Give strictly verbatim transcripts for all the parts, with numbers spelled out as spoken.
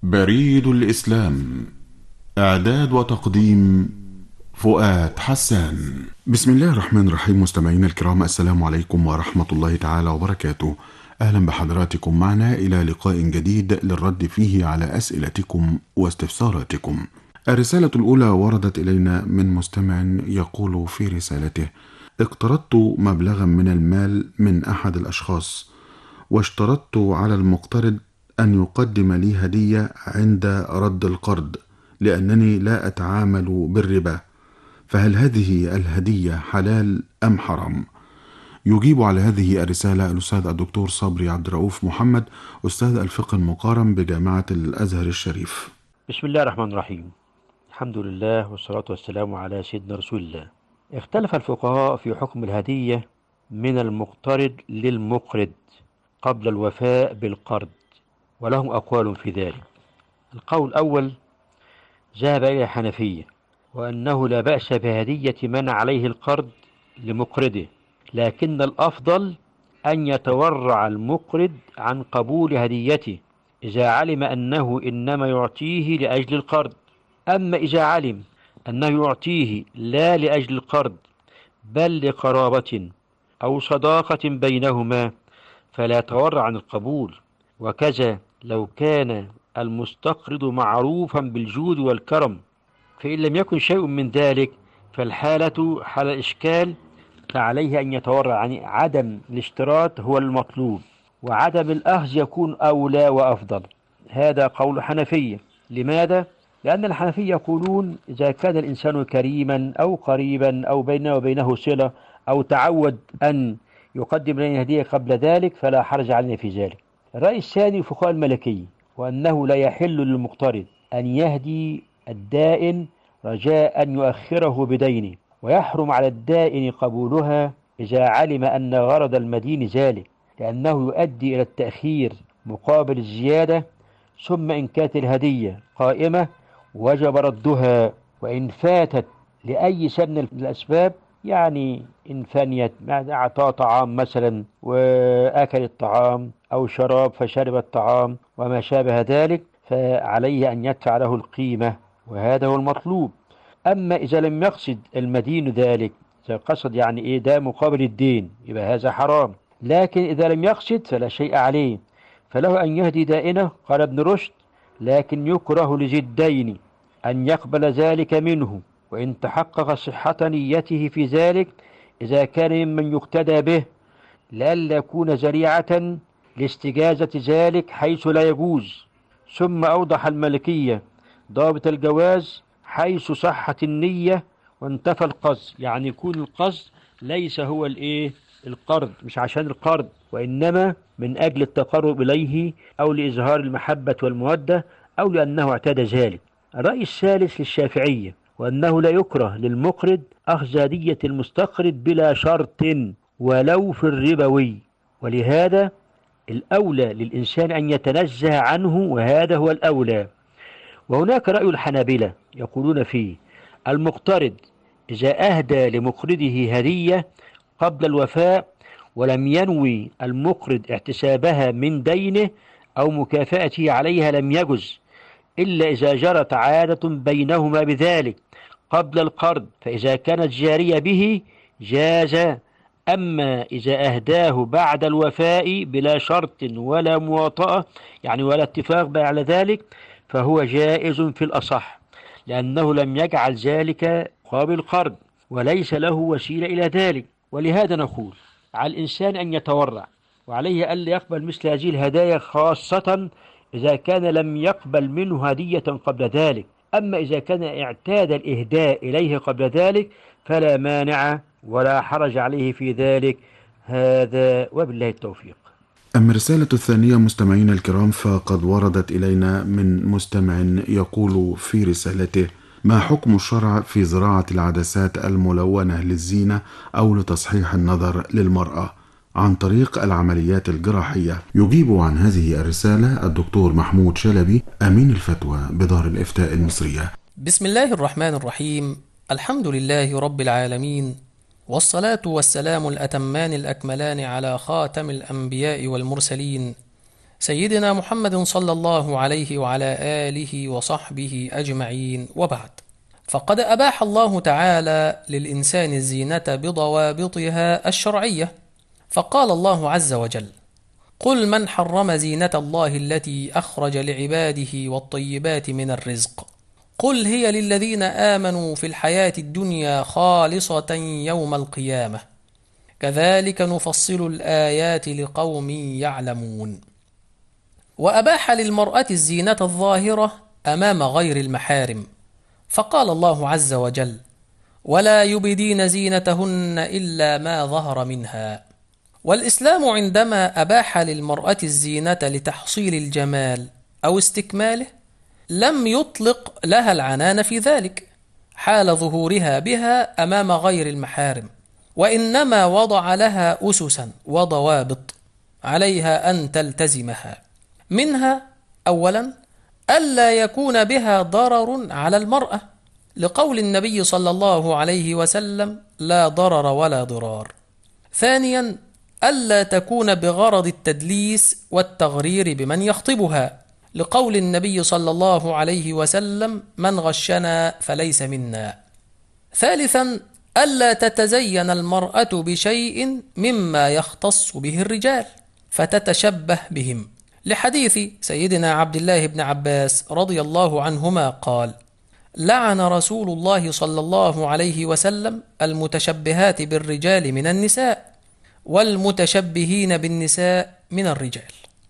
بريد الإسلام. إعداد وتقديم فؤاد حسان. بسم الله الرحمن الرحيم. مستمعينا الكرام، السلام عليكم ورحمة الله تعالى وبركاته. أهلا بحضراتكم معنا إلى لقاء جديد للرد فيه على أسئلتكم واستفساراتكم. الرسالة الأولى وردت إلينا من مستمع يقول في رسالته: اقترضت مبلغا من المال من أحد الأشخاص، واشترطت على المقترض أن يقدم لي هدية عند رد القرض، لأنني لا أتعامل بالربا، فهل هذه الهدية حلال أم حرام؟ يجيب على هذه الرسالة الأستاذ الدكتور صبري عبد الرؤوف محمد، أستاذ الفقه المقارن بجامعة الأزهر الشريف. بسم الله الرحمن الرحيم. الحمد لله والصلاة والسلام على سيدنا رسول الله. اختلف الفقهاء في حكم الهدية من المقترض للمقرض قبل الوفاء بالقرض، ولهم أقوال في ذلك. القول الأول ذهب إلى الحنفية، وأنه لا بأس بهدية من عليه القرض لمقرضه، لكن الأفضل أن يتورع المقرض عن قبول هديته إذا علم أنه إنما يعطيه لأجل القرض. أما إذا علم أنه يعطيه لا لأجل القرض بل لقرابة أو صداقة بينهما فلا يتورع عن القبول. وكذا لو كان المستقرض معروفا بالجود والكرم، فإن لم يكن شيء من ذلك فالحالة حال الإشكال، فعليه أن يتورع عن عدم الاشتراط هو المطلوب، وعدم الأخذ يكون أولى وأفضل. هذا قول حنفية. لماذا؟ لأن الحنفية يقولون إذا كان الإنسان كريما أو قريبا أو بينه وبينه صلة أو تعود أن يقدم لنا هدية قبل ذلك فلا حرج علينا في ذلك. الرأي الثاني فقهاء المالكية، وأنه لا يحل للمقترض أن يهدي الدائن رجاء أن يؤخره بدينه، ويحرم على الدائن قبولها إذا علم أن غرض المدين ذلك، لأنه يؤدي إلى التأخير مقابل الزيادة. ثم إن كانت الهدية قائمة وجب ردها، وإن فاتت لأي سبب من الأسباب، يعني إن فنيت أعطى طعام مثلا وأكل الطعام، أو شراب فشرب الطعام وما شابه ذلك، فعليه أن يدفع له القيمة، وهذا هو المطلوب. أما إذا لم يقصد المدين ذلك، إذا قصد يعني إيه ده مقابل الدين، يبقى هذا حرام. لكن إذا لم يقصد فلا شيء عليه، فله أن يهدي دائنه. قال ابن رشد: لكن يكره لذي الدين أن يقبل ذلك منه، وإن تحقق صحة نيته في ذلك إذا كان ممن يقتدى به، لئلا يكون ذريعة لاستجازة ذلك حيث لا يجوز. ثم أوضح المالكية ضابط الجواز حيث صحة النية وانتفى القصد، يعني يكون القصد ليس هو الايه القرض، مش عشان القرض، وإنما من أجل التقرب إليه أو لإظهار المحبة والمودة أو لأنه اعتاد ذلك. الرأي الثالث للشافعية، وأنه لا يكره للمقرض أخذ هدية المستقرض بلا شرط ولو في الربوي، ولهذا الأولى للإنسان أن يتنزه عنه، وهذا هو الأولى. وهناك رأي الحنابلة يقولون فيه: المقترض إذا أهدى لمقرضه هدية قبل الوفاء ولم ينوي المقرض احتسابها من دينه أو مكافأته عليها لم يجز، إلا إذا جرت عادة بينهما بذلك قبل القرض، فإذا كانت جارية به جاز. أما إذا أهداه بعد الوفاء بلا شرط ولا مواطأة، يعني ولا اتفاق على ذلك، فهو جائز في الأصح، لأنه لم يجعل ذلك قابل قرض وليس له وسيلة إلى ذلك. ولهذا نقول على الإنسان أن يتورع، وعليه ألا يقبل مثل هذه الهدايا، خاصة إذا كان لم يقبل منه هدية قبل ذلك. أما إذا كان اعتاد الإهداء إليه قبل ذلك فلا مانع ولا حرج عليه في ذلك. هذا وبالله التوفيق. أما الرسالة الثانية مستمعينا الكرام فقد وردت إلينا من مستمع يقول في رسالته: ما حكم الشرع في زراعة العدسات الملونة للزينة أو لتصحيح النظر للمرأة عن طريق العمليات الجراحية؟ يجيب عن هذه الرسالة الدكتور محمود شلبي، أمين الفتوى بدار الإفتاء المصرية. بسم الله الرحمن الرحيم. الحمد لله رب العالمين، والصلاة والسلام الأتمان الأكملان على خاتم الأنبياء والمرسلين سيدنا محمد صلى الله عليه وعلى آله وصحبه أجمعين، وبعد. فقد أباح الله تعالى للإنسان الزينة بضوابطها الشرعية، فقال الله عز وجل: قل من حرم زينة الله التي أخرج لعباده والطيبات من الرزق قل هي للذين آمنوا في الحياة الدنيا خالصة يوم القيامة كذلك نفصل الآيات لقوم يعلمون. وأباح للمرأة الزينة الظاهرة أمام غير المحارم، فقال الله عز وجل: ولا يبدين زينتهن إلا ما ظهر منها. والإسلام عندما أباح للمرأة الزينة لتحصيل الجمال أو استكماله لم يطلق لها العنان في ذلك حال ظهورها بها أمام غير المحارم، وإنما وضع لها أسسا وضوابط عليها أن تلتزمها، منها أولا ألا يكون بها ضرر على المرأة، لقول النبي صلى الله عليه وسلم: لا ضرر ولا ضرار. ثانيا ألا تكون بغرض التدليس والتغرير بمن يخطبها، لقول النبي صلى الله عليه وسلم: من غشنا فليس منا. ثالثا ألا تتزين المرأة بشيء مما يختص به الرجال فتتشبه بهم، لحديث سيدنا عبد الله بن عباس رضي الله عنهما قال: لعن رسول الله صلى الله عليه وسلم المتشبهات بالرجال من النساء والمتشبهين بالنساء من الرجال.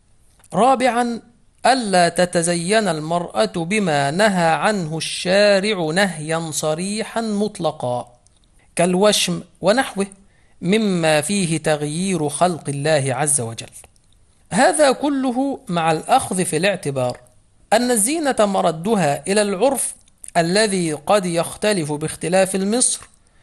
رابعا ألا تتزين المرأة بما نهى عنه الشارع نهيا صريحا مطلقا كالوشم ونحوه مما فيه تغيير خلق الله عز وجل. هذا كله مع الأخذ في الاعتبار أن الزينة مردها إلى العرف الذي قد يختلف باختلاف المصر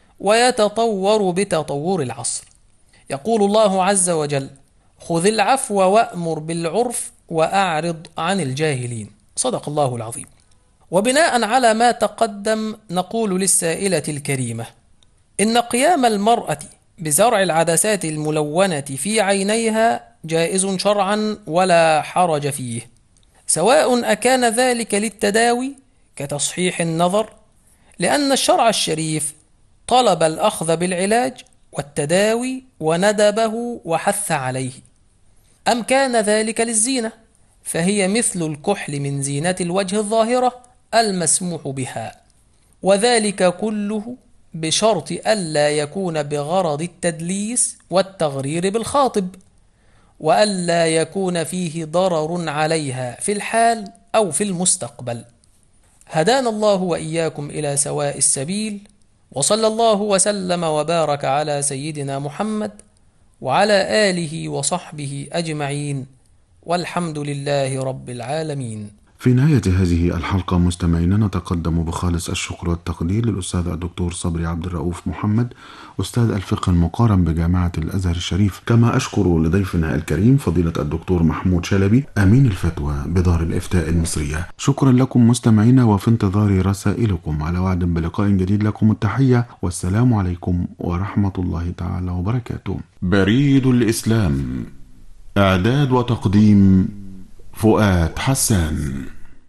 ويتطور بتطور العصر. يقول الله عز وجل: خذ العفو وأمر بالعرف وأعرض عن الجاهلين. صدق الله العظيم. وبناء على ما تقدم نقول للسائلة الكريمة: إن قيام المرأة بزرع العدسات الملونة في عينيها جائز شرعا ولا حرج فيه، سواء أكان ذلك للتداوي كتصحيح النظر، لأن الشرع الشريف طلب الأخذ بالعلاج والتداوي وندبه وحث عليه، أم كان ذلك للزينة فهي مثل الكحل من زينة الوجه الظاهرة المسموح بها، وذلك كله بشرط ألا يكون بغرض التدليس والتغرير بالخاطب، وألا يكون فيه ضرر عليها في الحال أو في المستقبل. هدانا الله وإياكم إلى سواء السبيل، وصلى الله وسلم وبارك على سيدنا محمد وعلى آله وصحبه أجمعين، والحمد لله رب العالمين. في نهاية هذه الحلقة مستمعينا نتقدم بخالص الشكر والتقدير للأستاذ الدكتور صبري عبد الرؤوف محمد، أستاذ الفقه المقارن بجامعة الأزهر الشريف، كما أشكر لضيفنا الكريم فضيلة الدكتور محمود شلبي أمين الفتوى بدار الإفتاء المصرية. شكرا لكم مستمعينا، وفي انتظار رسائلكم، على وعد بلقاء جديد. لكم التحية والسلام عليكم ورحمة الله تعالى وبركاته. بريد الإسلام، إعداد وتقديم فؤاد حسان.